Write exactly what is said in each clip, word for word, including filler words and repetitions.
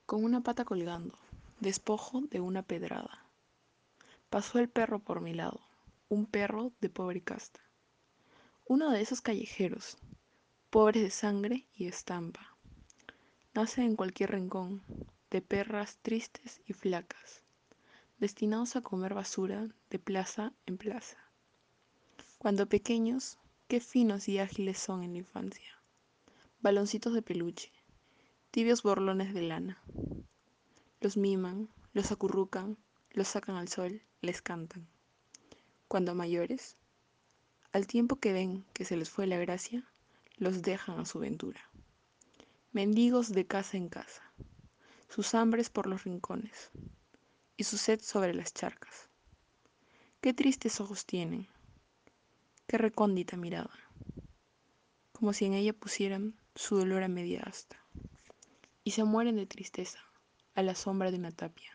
con una pata colgando, despojo de una pedrada. Pasó el perro por mi lado, un perro de pobre casta, uno de esos callejeros, pobres de sangre y estampa. Nace en cualquier rincón, de perras tristes y flacas, destinados a comer basura de plaza en plaza. Cuando pequeños, qué finos y ágiles son en la infancia. Baloncitos de peluche, tibios borlones de lana. Los miman, los acurrucan, los sacan al sol, les cantan. Cuando mayores, al tiempo que ven que se les fue la gracia, los dejan a su ventura. Mendigos de casa en casa, sus hambres por los rincones y su sed sobre las charcas. Qué tristes ojos tienen, qué recóndita mirada, como si en ella pusieran su dolor a media asta. Y se mueren de tristeza a la sombra de una tapia.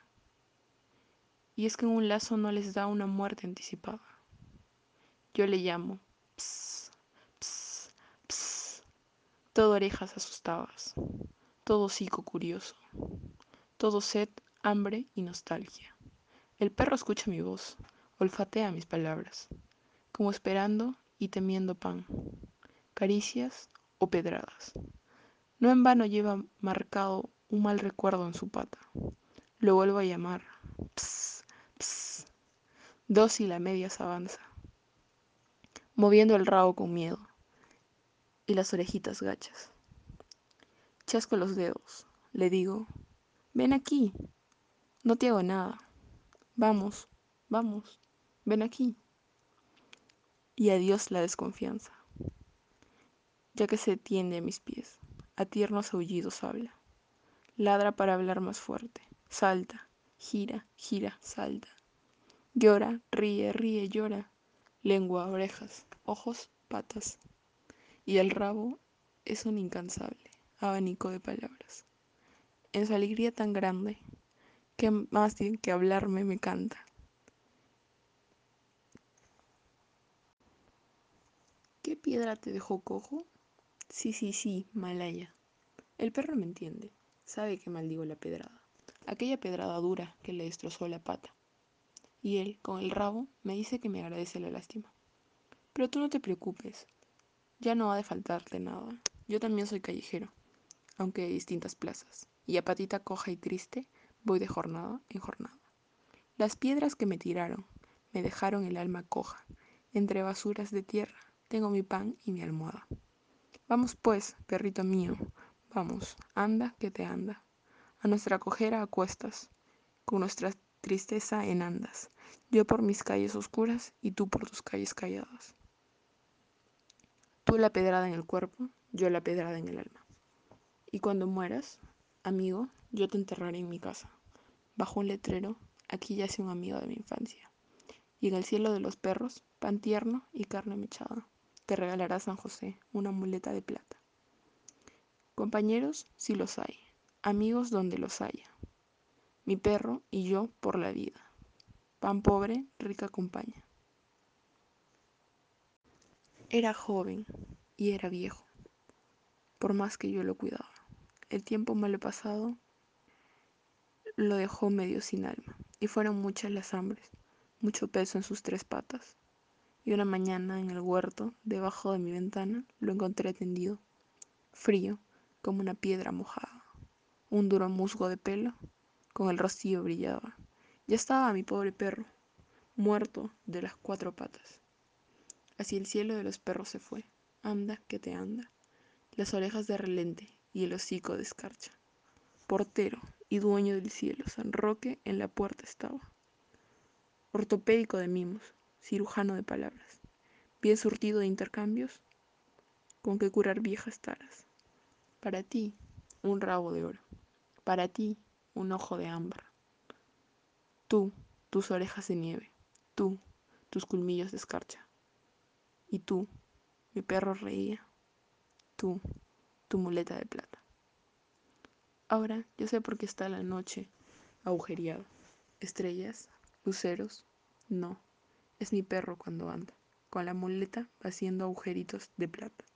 Y es que en un lazo no les da una muerte anticipada. Yo le llamo, ps, ps, ps, todo orejas asustadas, todo hocico curioso, todo sed, hambre y nostalgia. El perro escucha mi voz, olfatea mis palabras, como esperando y temiendo pan, caricias o pedradas. No en vano lleva marcado un mal recuerdo en su pata. Lo vuelvo a llamar, ps, ps, dócil a medias avanza, moviendo el rabo con miedo y las orejitas gachas. Chasco los dedos, le digo, ven aquí, no te hago nada, vamos, vamos, ven aquí. Y adiós la desconfianza, ya que se tiende a mis pies, a tiernos aullidos habla, ladra para hablar más fuerte, salta, gira, gira, salta, llora, ríe, ríe, llora, lengua, orejas, ojos, patas, y el rabo es un incansable abanico de palabras. En su alegría tan grande, que más bien que hablarme me canta. ¿Qué piedra te dejó cojo? Sí, sí, sí, Malaya. El perro me entiende, sabe que maldigo la pedrada, aquella pedrada dura que le destrozó la pata. Y él, con el rabo, me dice que me agradece la lástima. Pero tú no te preocupes, ya no ha de faltarte nada. Yo también soy callejero, aunque de distintas plazas, y a patita coja y triste voy de jornada en jornada. Las piedras que me tiraron me dejaron el alma coja. Entre basuras de tierra tengo mi pan y mi almohada. Vamos pues, perrito mío, vamos, anda que te anda. A nuestra cojera a cuestas, con nuestra tristeza en andas. Yo por mis calles oscuras y tú por tus calles calladas. Tú la pedrada en el cuerpo, yo la pedrada en el alma. Y cuando mueras, amigo, yo te enterraré en mi casa. Bajo un letrero, aquí yace un amigo de mi infancia. Y en el cielo de los perros, pan tierno y carne mechada. Te regalará San José una muleta de plata. Compañeros, si los hay. Amigos donde los haya. Mi perro y yo por la vida. Pan pobre, rica compañía. Era joven y era viejo, por más que yo lo cuidaba. El tiempo malo pasado lo dejó medio sin alma, y fueron muchas las hambres, mucho peso en sus tres patas. Y una mañana en el huerto, debajo de mi ventana, lo encontré tendido, frío, como una piedra mojada. Un duro musgo de pelo, con el rocío brillaba. Ya estaba mi pobre perro, muerto de las cuatro patas. Hacia el cielo de los perros se fue, anda que te anda, las orejas de relente y el hocico de escarcha. Portero y dueño del cielo, San Roque en la puerta estaba. Ortopédico de mimos, cirujano de palabras, bien surtido de intercambios, con que curar viejas taras. Para ti, un rabo de oro. Para ti, un ojo de ámbar. Tú, tus orejas de nieve. Tú, tus culmillos de escarcha. Y tú, mi perro reía. Tú, tu muleta de plata. Ahora yo sé por qué está la noche agujereada. Estrellas, luceros, no. Es mi perro cuando anda, con la muleta haciendo agujeritos de plata.